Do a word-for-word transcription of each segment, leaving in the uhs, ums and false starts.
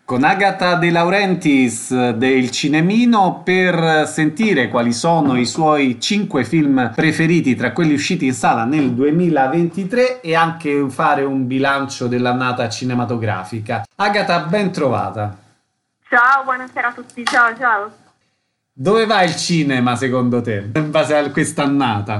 con Agata De Laurentiis del Cinemino per sentire quali sono i suoi cinque film preferiti tra quelli usciti in sala nel duemilaventitré e anche fare un bilancio dell'annata cinematografica. Agata, ben trovata. Ciao, buonasera a tutti, ciao ciao. Dove va il cinema secondo te, in base a quest'annata?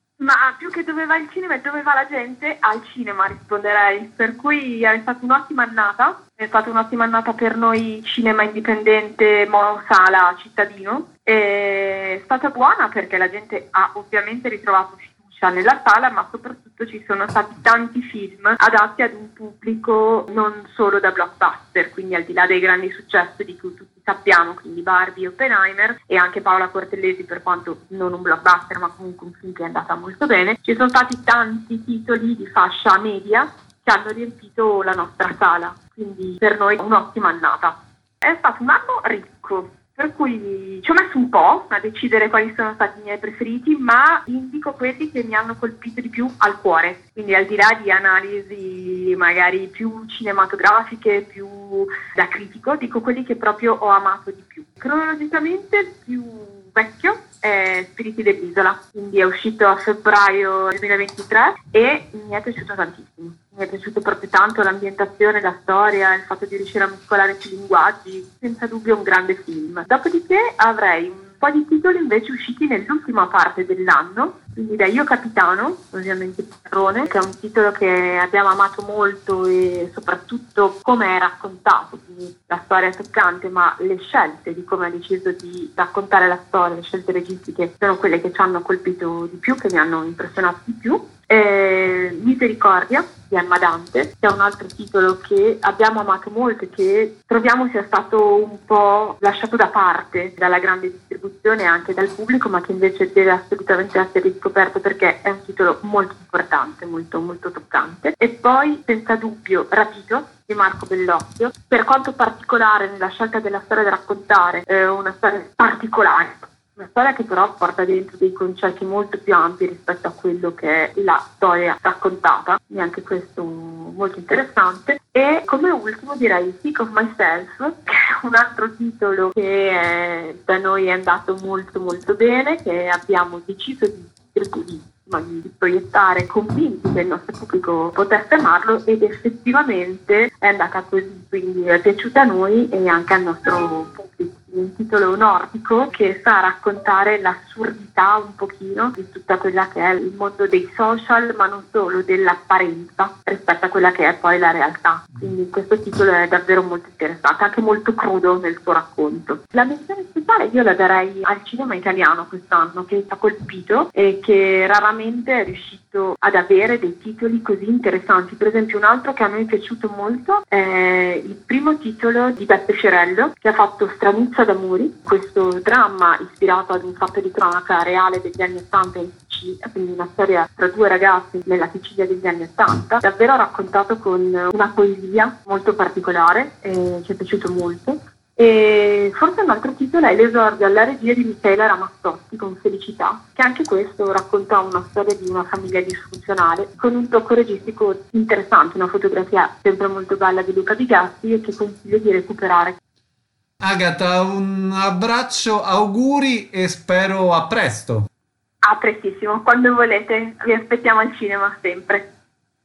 Ma più che dove va il cinema e dove va la gente, al cinema risponderei. Per cui è stata un'ottima annata, è stata un'ottima annata per noi cinema indipendente, monosala, cittadino. È stata buona perché la gente ha ovviamente ritrovato fiducia nella sala, ma soprattutto ci sono stati tanti film adatti ad un pubblico non solo da blockbuster, quindi al di là dei grandi successi di cui tutti sappiamo, quindi Barbie, Oppenheimer e anche Paola Cortellesi, per quanto non un blockbuster ma comunque un film che è andata molto bene, ci sono stati tanti titoli di fascia media che hanno riempito la nostra sala, quindi per noi un'ottima annata. È stato un anno ricco, per cui ci ho messo un po' a decidere quali sono stati i miei preferiti, ma indico quelli che mi hanno colpito di più al cuore, quindi al di là di analisi magari più cinematografiche, più da critico, dico quelli che proprio ho amato di più. Cronologicamente il più vecchio è Spiriti dell'Isola, quindi è uscito a febbraio duemilaventitré e mi è piaciuto tantissimo. Mi è piaciuto proprio tanto l'ambientazione, la storia, il fatto di riuscire a mescolare più linguaggi, senza dubbio un grande film. Dopodiché avrei un po' di titoli invece usciti nell'ultima parte dell'anno, quindi da Io Capitano, ovviamente Padrone, che è un titolo che abbiamo amato molto e soprattutto come è raccontato, quindi la storia è toccante, ma le scelte di come ha deciso di raccontare la storia, le scelte registiche sono quelle che ci hanno colpito di più, che mi hanno impressionato di più. Eh, Misericordia di Emma Dante, che è un altro titolo che abbiamo amato molto e che troviamo sia stato un po' lasciato da parte dalla grande distribuzione e anche dal pubblico, ma che invece deve assolutamente essere riscoperto perché è un titolo molto importante, molto molto toccante. E poi senza dubbio Rapito di Marco Bellocchio, per quanto particolare nella scelta della storia da raccontare, è una storia particolare. Una storia che però porta dentro dei concetti molto più ampi rispetto a quello che è la storia raccontata, e anche questo molto interessante. E come ultimo direi Sick of Myself, che è un altro titolo che è, da noi è andato molto molto bene, che abbiamo deciso di distribuire, di proiettare, convinti che il nostro pubblico potesse amarlo, ed effettivamente è andata così, quindi è piaciuta a noi e anche al nostro pubblico. Un titolo nordico che sa raccontare l'assurdità un pochino di tutta quella che è il mondo dei social, ma non solo, dell'apparenza rispetto a quella che è poi la realtà. Quindi questo titolo è davvero molto interessante, anche molto crudo nel suo racconto. La menzione speciale io la darei al cinema italiano quest'anno, che ci ha colpito e che raramente è riuscito ad avere dei titoli così interessanti. Per esempio un altro che a noi è piaciuto molto è il primo titolo di Beppe Fiorello, che ha fatto Stranuzza d'Amori, questo dramma ispirato ad un fatto di cronaca reale degli anni ottanta in Sicilia, quindi una storia tra due ragazzi nella Sicilia degli anni ottanta, davvero raccontato con una poesia molto particolare, e ci è piaciuto molto. E forse un altro titolo è L'esordio alla regia di Michela Ramazzotti con Felicità, che anche questo racconta una storia di una famiglia disfunzionale con un tocco registico interessante, una fotografia sempre molto bella di Luca Bigatti e che consiglio di recuperare. Agata, un abbraccio, auguri e spero a presto. A prestissimo, quando volete, vi aspettiamo al cinema sempre.